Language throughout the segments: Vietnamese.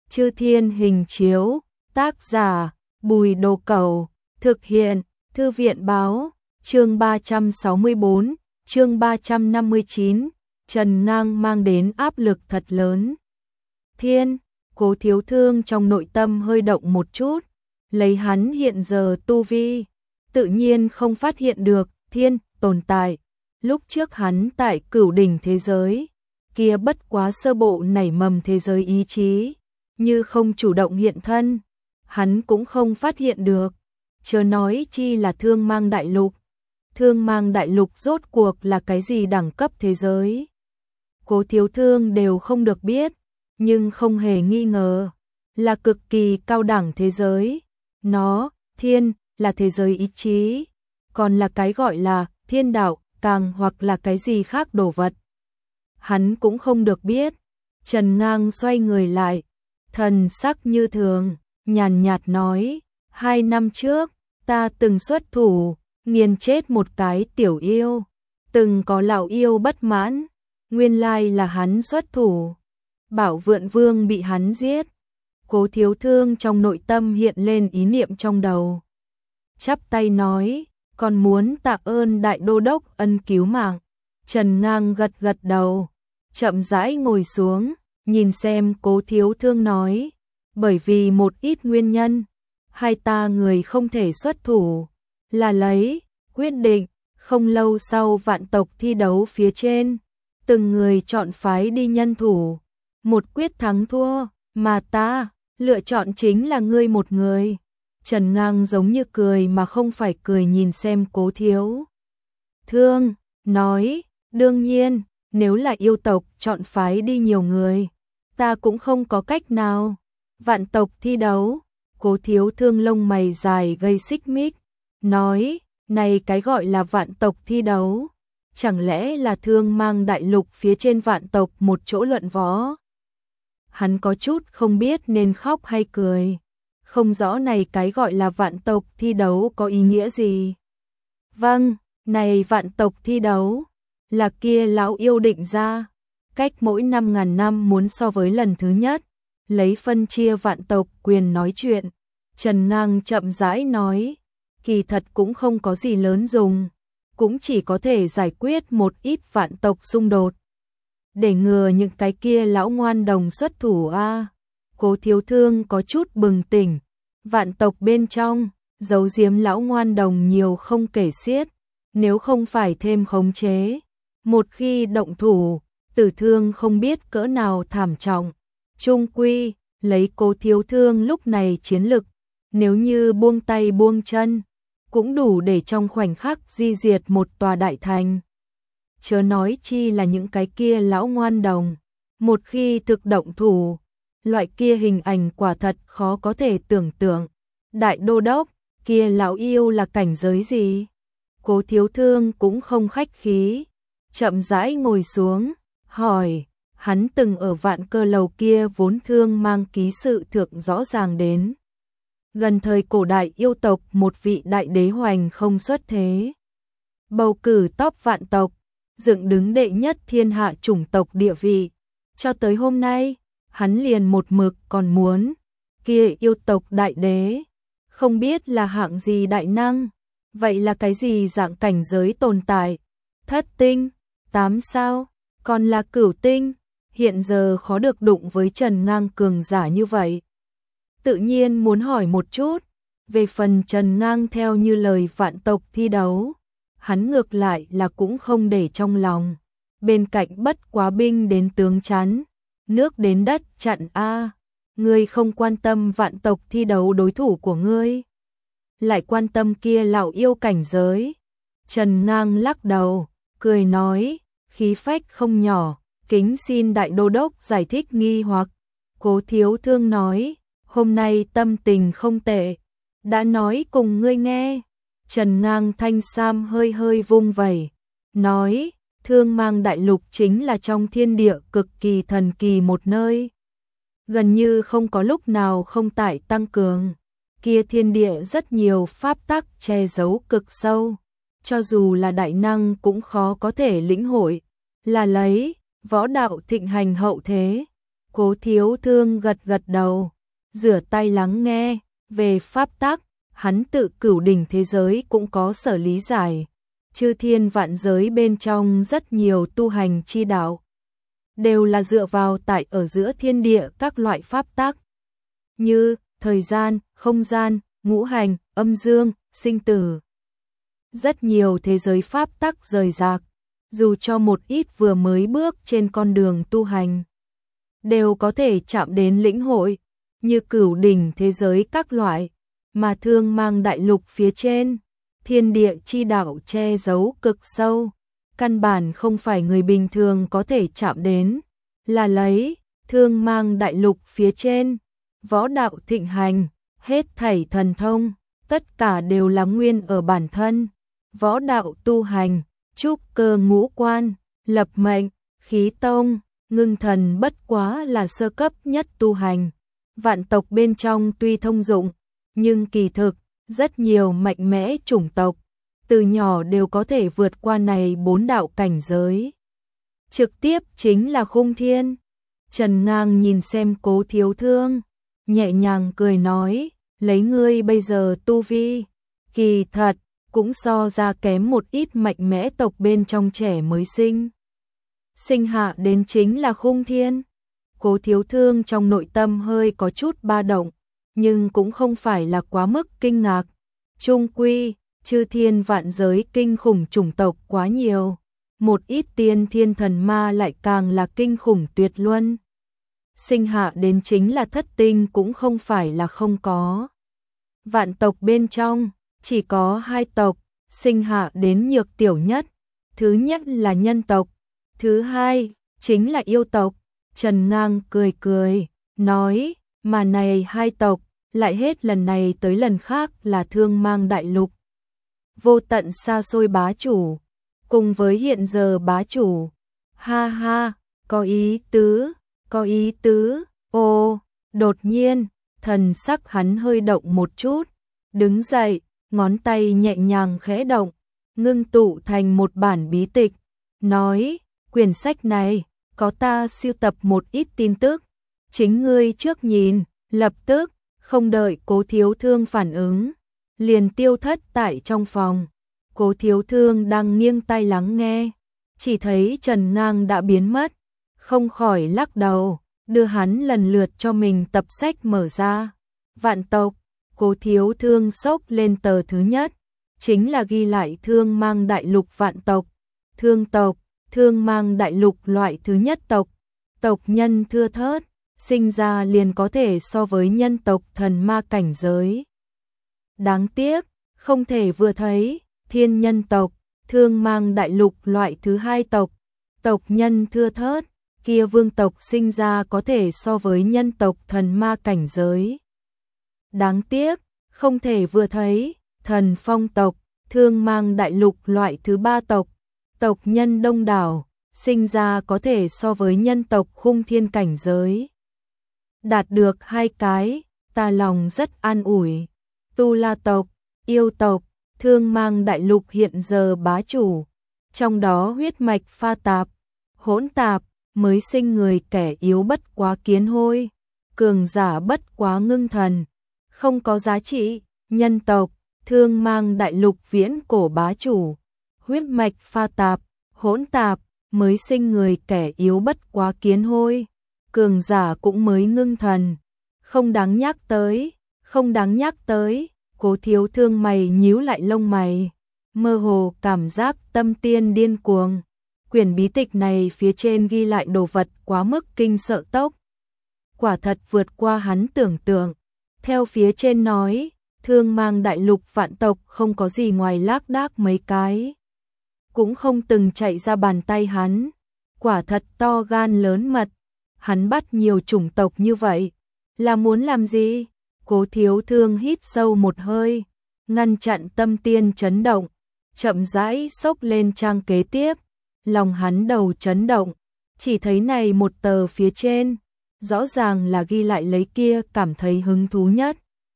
Chư Thiên Hình Chiếu, tác giả Bùi Đồ Cẩu, thực hiện Thư viện Báo, chương 364, chương 359, Trần Ngang mang đến áp lực thật lớn. Thiên, Cố Thiếu Thương trong nội tâm hơi động một chút, lấy hắn hiện giờ tu vi, tự nhiên không phát hiện được thiên tồn tại. Lúc trước hắn tại Cửu đỉnh thế giới, kia bất quá sơ bộ nảy mầm thế giới ý chí, như không chủ động hiện thân, hắn cũng không phát hiện được, chớ nói chi là Thương Mang Đại Lục. Thương Mang Đại Lục rốt cuộc là cái gì đẳng cấp thế giới? Cố Thiếu Thương đều không được biết, nhưng không hề nghi ngờ, là cực kỳ cao đẳng thế giới. Nó, thiên, là thế giới ý chí, còn là cái gọi là thiên đạo, càng hoặc là cái gì khác đồ vật. Hắn cũng không được biết. Trần Ngang xoay người lại, thần sắc như thường, nhàn nhạt nói, 2 năm trước, ta từng xuất thủ, nghiền chết một cái tiểu yêu, từng có lão yêu bất mãn, nguyên lai là hắn xuất thủ. Bảo Vượn Vương bị hắn giết. Cố Thiếu Thương trong nội tâm hiện lên ý niệm trong đầu. Chắp tay nói, còn muốn tạ ơn Đại Đô Đốc ân cứu mạng. Trần Ngang gật gật đầu, chậm rãi ngồi xuống, nhìn xem Cố Thiếu Thương nói, bởi vì một ít nguyên nhân, hai ta người không thể xuất thủ, là lấy quyết định, không lâu sau vạn tộc thi đấu phía trên, từng người chọn phái đi nhân thủ, một quyết thắng thua, mà ta lựa chọn chính là ngươi một người. Trần Ngang giống như cười mà không phải cười nhìn xem Cố Thiếu Thương, nói, đương nhiên, nếu là yêu tộc chọn phái đi nhiều người, ta cũng không có cách nào. Vạn tộc thi đấu, Cố Thiếu Thương lông mày dài gây xích mích, nói, này cái gọi là vạn tộc thi đấu, chẳng lẽ là Thương Mang Đại Lục phía trên vạn tộc một chỗ luận võ? Hắn có chút không biết nên khóc hay cười, không rõ này cái gọi là vạn tộc thi đấu có ý nghĩa gì. Vâng, này vạn tộc thi đấu, là kia lão yêu định ra, cách mỗi 5.000 năm muốn so với lần thứ nhất, lấy phân chia vạn tộc quyền nói chuyện. Trần Ngang chậm rãi nói, kỳ thật cũng không có gì lớn dùng, cũng chỉ có thể giải quyết một ít vạn tộc xung đột, để ngừa những cái kia lão ngoan đồng xuất thủ a. Cố Thiếu Thương có chút bừng tỉnh, vạn tộc bên trong, giấu giếm lão ngoan đồng nhiều không kể xiết, nếu không phải thêm khống chế, một khi động thủ, tử thương không biết cỡ nào thảm trọng. Chung quy, lấy Cố Thiếu Thương lúc này chiến lực, nếu như buông tay buông chân, cũng đủ để trong khoảnh khắc di diệt một tòa đại thành. Chớ nói chi là những cái kia lão ngoan đồng, một khi thực động thủ, loại kia hình ảnh quả thật khó có thể tưởng tượng. Đại Đô Đốc, kia lão yêu là cảnh giới gì? Cố Thiếu Thương cũng không khách khí, chậm rãi ngồi xuống, hỏi, hắn từng ở Vạn Cơ Lầu kia vốn Thương Mang ký sự thượng rõ ràng đến. Gần thời cổ đại yêu tộc một vị đại đế hoành không xuất thế, bầu cử top vạn tộc, dựng đứng đệ nhất thiên hạ chủng tộc địa vị. Cho tới hôm nay, hắn liền một mực còn muốn, kia yêu tộc đại đế, không biết là hạng gì đại năng, vậy là cái gì dạng cảnh giới tồn tại? Thất tinh, 8 sao, còn là cửu tinh, hiện giờ khó được đụng với Trần Ngang cường giả như vậy. Tự nhiên muốn hỏi một chút, về phần Trần Ngang theo như lời vạn tộc thi đấu, hắn ngược lại là cũng không để trong lòng. Bên cạnh bất quá binh đến tướng chắn, nước đến đất chặn a. Ngươi không quan tâm vạn tộc thi đấu đối thủ của ngươi, lại quan tâm kia lão yêu cảnh giới. Trần Ngang lắc đầu, cười nói, khí phách không nhỏ, kính xin Đại Đô Đốc giải thích nghi hoặc. Cố Thiếu Thương nói, hôm nay tâm tình không tệ, đã nói cùng ngươi nghe. Trần Ngang thanh sam hơi hơi vung vẩy, nói, Thương Mang Đại Lục chính là trong thiên địa cực kỳ thần kỳ một nơi, gần như không có lúc nào không tại tăng cường, kia thiên địa rất nhiều pháp tắc che giấu cực sâu, cho dù là đại năng cũng khó có thể lĩnh hội, là lấy võ đạo thịnh hành hậu thế, Cố Thiếu Thương gật gật đầu, rửa tay lắng nghe, về pháp tắc, hắn tự cửu đỉnh thế giới cũng có sở lý giải. Chư thiên vạn giới bên trong rất nhiều tu hành chi đạo, đều là dựa vào tại ở giữa thiên địa các loại pháp tắc, như thời gian, không gian, ngũ hành, âm dương, sinh tử. Rất nhiều thế giới pháp tắc rời rạc, dù cho một ít vừa mới bước trên con đường tu hành, đều có thể chạm đến lĩnh hội, như cửu đỉnh thế giới các loại, mà Thương Mang đại lục phía trên, thiên địa chi đạo che giấu cực sâu, căn bản không phải người bình thường có thể chạm đến, là lấy Thương Mang đại lục phía trên, võ đạo thịnh hành, hết thảy thần thông, tất cả đều là nguyên ở bản thân, võ đạo tu hành, trúc cơ ngũ quan, lập mệnh, khí tông, ngưng thần bất quá là sơ cấp nhất tu hành. Vạn tộc bên trong tuy thông dụng, nhưng kỳ thực, rất nhiều mạnh mẽ chủng tộc, từ nhỏ đều có thể vượt qua này 4 đạo cảnh giới. Trực tiếp chính là khung thiên. Trần Ngang nhìn xem Cố Thiếu Thương, nhẹ nhàng cười nói, lấy ngươi bây giờ tu vi, kỳ thật, cũng so ra kém một ít mạnh mẽ tộc bên trong trẻ mới sinh. Sinh hạ đến chính là khung thiên. Cố Thiếu Thương trong nội tâm hơi có chút ba động, nhưng cũng không phải là quá mức kinh ngạc. Trung quy, chư thiên vạn giới kinh khủng chủng tộc quá nhiều, một ít tiên thiên thần ma lại càng là kinh khủng tuyệt luân. Sinh hạ đến chính là thất tinh cũng không phải là không có. Vạn tộc bên trong, chỉ có 2 tộc, sinh hạ đến nhược tiểu nhất. Thứ nhất là nhân tộc, thứ hai chính là yêu tộc. Trần Ngang cười cười, nói, mà này 2 tộc, lại hết lần này tới lần khác là Thương Mang đại lục. Vô tận xa xôi bá chủ, cùng với hiện giờ bá chủ. Ha ha, có ý tứ, có ý tứ, ô, đột nhiên, thần sắc hắn hơi động một chút, đứng dậy, ngón tay nhẹ nhàng khẽ động, ngưng tụ thành một bản bí tịch, nói, quyển sách này, có ta sưu tập một ít tin tức, chính ngươi trước nhìn, lập tức, không đợi Cố Thiếu Thương phản ứng, liền tiêu thất tại trong phòng. Cố Thiếu Thương đang nghiêng tai lắng nghe, chỉ thấy Trần Ngang đã biến mất, không khỏi lắc đầu, đưa hắn lần lượt cho mình tập sách mở ra. Vạn tộc, Cố Thiếu Thương xốc lên tờ thứ nhất, chính là ghi lại Thương Mang đại lục vạn tộc, thương tộc, Thương Mang đại lục loại thứ nhất tộc, tộc nhân thưa thớt, sinh ra liền có thể so với nhân tộc thần ma cảnh giới. Đáng tiếc, không thể vừa thấy, thiên nhân tộc, Thương Mang đại lục loại thứ 2 tộc, tộc nhân thưa thớt, kia vương tộc sinh ra có thể so với nhân tộc thần ma cảnh giới. Đáng tiếc, không thể vừa thấy, thần phong tộc, Thương Mang đại lục loại thứ 3 tộc, tộc nhân đông đảo, sinh ra có thể so với nhân tộc khung thiên cảnh giới. Đạt được 2 cái, ta lòng rất an ủi. Tu La tộc, yêu tộc, Thương Mang đại lục hiện giờ bá chủ, trong đó huyết mạch pha tạp, hỗn tạp, mới sinh người kẻ yếu bất quá kiến hôi, cường giả bất quá ngưng thần, không có giá trị. Nhân tộc, Thương Mang đại lục viễn cổ bá chủ, huyết mạch pha tạp, hỗn tạp, mới sinh người kẻ yếu bất quá kiến hôi, cường giả cũng mới ngưng thần, không đáng nhắc tới, không đáng nhắc tới. Cố Thiếu Thương mày nhíu lại lông mày, mơ hồ cảm giác tâm tiên điên cuồng. Quyển bí tịch này phía trên ghi lại đồ vật quá mức kinh sợ tốc, quả thật vượt qua hắn tưởng tượng. Theo phía trên nói, Thương Mang đại lục vạn tộc không có gì ngoài lác đác mấy cái, cũng không từng chạy ra bàn tay hắn, quả thật to gan lớn mật. Hắn bắt nhiều chủng tộc như vậy, là muốn làm gì? Cố Thiếu Thương hít sâu một hơi, ngăn chặn tâm tiên chấn động, chậm rãi xốc lên trang kế tiếp, lòng hắn đầu chấn động, chỉ thấy này một tờ phía trên, rõ ràng là ghi lại lấy kia cảm thấy hứng thú nhất.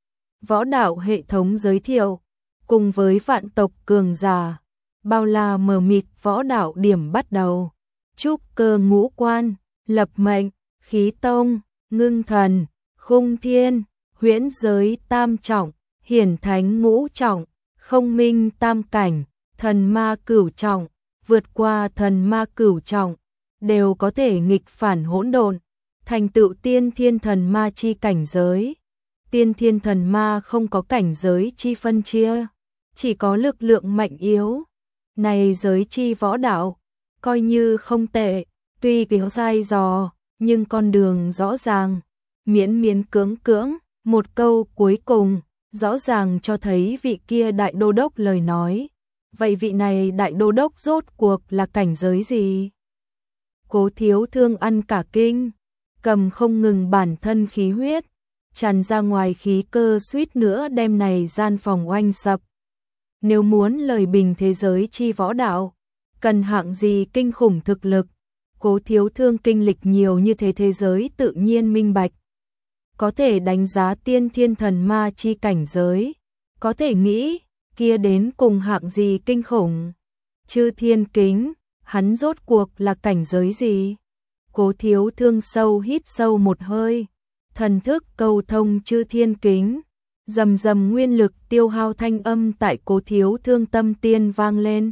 Võ đạo hệ thống giới thiệu, cùng với vạn tộc cường giả, bao la mờ mịt võ đạo điểm bắt đầu, trúc cơ ngũ quan, lập mệnh, khí tông, ngưng thần, khung thiên, huyễn giới tam trọng, hiển thánh ngũ trọng, không minh tam cảnh, thần ma cửu trọng, vượt qua thần ma cửu trọng, đều có thể nghịch phản hỗn độn, thành tựu tiên thiên thần ma chi cảnh giới. Tiên thiên thần ma không có cảnh giới chi phân chia, chỉ có lực lượng mạnh yếu. Này giới chi võ đạo, coi như không tệ, tuy kiểu dai dò, nhưng con đường rõ ràng, miễn miễn cưỡng cưỡng, một câu cuối cùng, rõ ràng cho thấy vị kia đại đô đốc lời nói. Vậy vị này đại đô đốc rốt cuộc là cảnh giới gì? Cố Thiếu Thương ăn cả kinh, cầm không ngừng bản thân khí huyết, tràn ra ngoài khí cơ suýt nữa đem này gian phòng oanh sập. Nếu muốn lời bình thế giới chi võ đạo, cần hạng gì kinh khủng thực lực, Cố Thiếu Thương kinh lịch nhiều như thế giới tự nhiên minh bạch. Có thể đánh giá tiên thiên thần ma chi cảnh giới, có thể nghĩ, kia đến cùng hạng gì kinh khủng. Chư thiên kính, hắn rốt cuộc là cảnh giới gì? Cố Thiếu Thương sâu hít sâu một hơi, thần thức cầu thông chư thiên kính, rầm rầm nguyên lực tiêu hao thanh âm tại Cố Thiếu Thương tâm tiên vang lên.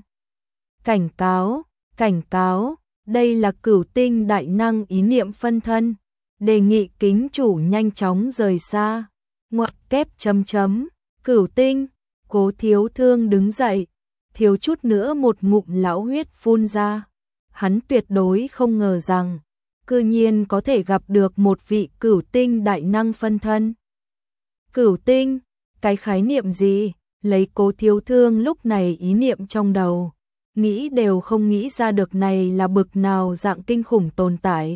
Cảnh cáo, đây là cửu tinh đại năng ý niệm phân thân, đề nghị kính chủ nhanh chóng rời xa. Ngoặc kép chấm chấm, cửu tinh, Cố Thiếu Thương đứng dậy, thiếu chút nữa một ngụm lão huyết phun ra. Hắn tuyệt đối không ngờ rằng, cư nhiên có thể gặp được một vị cửu tinh đại năng phân thân. Cửu tinh, cái khái niệm gì? Lấy Cố Thiếu Thương lúc này ý niệm trong đầu, nghĩ đều không nghĩ ra được này là bực nào dạng kinh khủng tồn tại.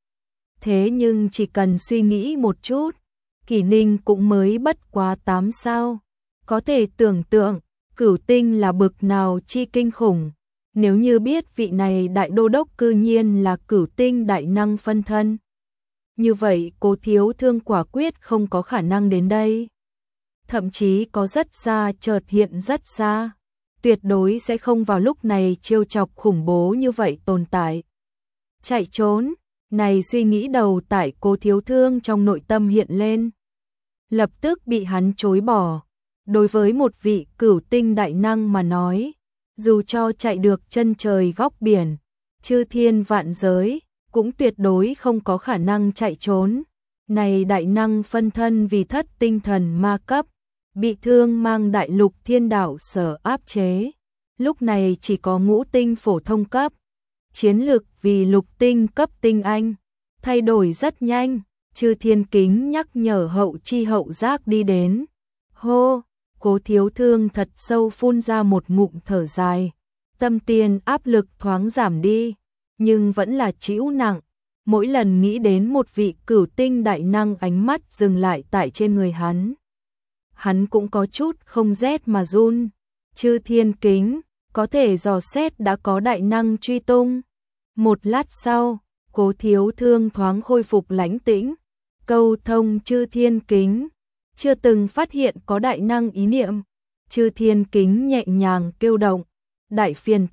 Thế nhưng chỉ cần suy nghĩ một chút, Kỷ Ninh cũng mới bất quá 8 sao. Có thể tưởng tượng, cửu tinh là bực nào chi kinh khủng. Nếu như biết vị này đại đô đốc cư nhiên là cửu tinh đại năng phân thân, như vậy Cố Thiếu Thương quả quyết không có khả năng đến đây. Thậm chí có rất xa, chợt hiện rất xa, tuyệt đối sẽ không vào lúc này trêu chọc khủng bố như vậy tồn tại. Chạy trốn, này suy nghĩ đầu tại Cố Thiếu Thương trong nội tâm hiện lên, lập tức bị hắn chối bỏ. Đối với một vị cửu tinh đại năng mà nói, dù cho chạy được chân trời góc biển, chư thiên vạn giới, cũng tuyệt đối không có khả năng chạy trốn. Này đại năng phân thân vì thất tinh thần ma cấp, bị thương mang đại lục thiên đạo sở áp chế. Lúc này chỉ có ngũ tinh phổ thông cấp, chiến lực vì lục tinh cấp tinh anh, thay đổi rất nhanh. Chư thiên kính nhắc nhở hậu chi hậu giác đi đến. Hô! Cố Thiếu Thương thật sâu phun ra một ngụm thở dài, tâm tiên áp lực thoáng giảm đi, nhưng vẫn là chịu nặng. Mỗi lần nghĩ đến một vị cửu tinh đại năng, ánh mắt dừng lại tại trên người hắn. Hắn cũng có chút không rét mà run. Chư thiên kính, có thể dò xét đã có đại năng truy tung. Một lát sau, Cố Thiếu Thương thoáng khôi phục lãnh tĩnh, câu thông chư thiên kính. Chưa từng phát hiện có đại năng ý niệm. Chư thiên kính nhẹ nhàng kêu động. Đại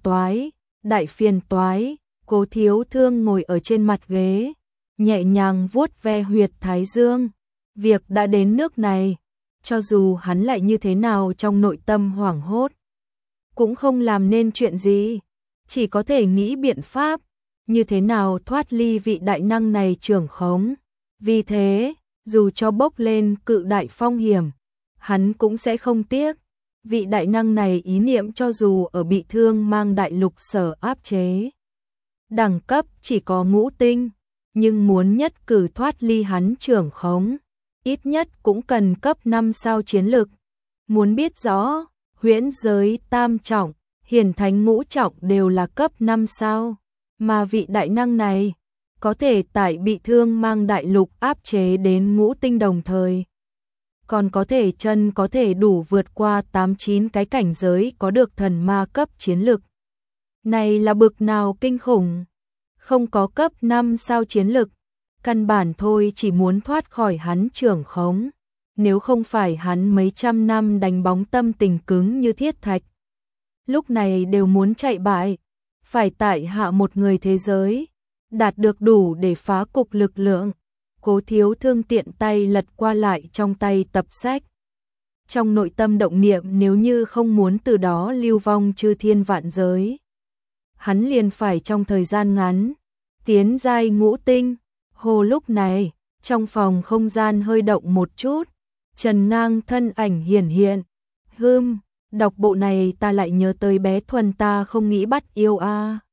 phiền toái. Cố Thiếu Thương ngồi ở trên mặt ghế, nhẹ nhàng vuốt ve huyệt thái dương. Việc đã đến nước này, cho dù hắn lại như thế nào trong nội tâm hoảng hốt, cũng không làm nên chuyện gì, chỉ có thể nghĩ biện pháp, như thế nào thoát ly vị đại năng này trưởng khống. Vì thế, dù cho bốc lên cự đại phong hiểm, hắn cũng sẽ không tiếc. Vị đại năng này ý niệm cho dù ở bị thương mang đại lục sở áp chế, đẳng cấp chỉ có ngũ tinh, nhưng muốn nhất cử thoát ly hắn trưởng khống, ít nhất cũng cần cấp 5 sao chiến lực. Muốn biết rõ, huyễn giới tam trọng, hiển thánh ngũ trọng đều là cấp 5 sao, mà vị đại năng này có thể tại bị thương mang đại lục áp chế đến ngũ tinh đồng thời, còn có thể chân có thể đủ vượt qua 8-9 cái cảnh giới có được thần ma cấp chiến lực. Này là bực nào kinh khủng, không có cấp 5 sao chiến lực, căn bản thôi chỉ muốn thoát khỏi hắn trưởng khống, nếu không phải hắn mấy trăm năm đánh bóng tâm tình cứng như thiết thạch, lúc này đều muốn chạy bại, phải tại hạ một người thế giới. đạt được đủ để phá cục lực lượng. Cố Thiếu Thương tiện tay lật qua lại trong tay tập sách. Trong nội tâm động niệm nếu như không muốn từ đó lưu vong chư thiên vạn giới, hắn liền phải trong thời gian ngắn tiến giai ngũ tinh. Hồ lúc này, trong phòng không gian hơi động một chút, Trần Ngang thân ảnh hiển hiện. Đọc bộ này ta lại nhớ tới bé Thuần ta không nghĩ bắt yêu a.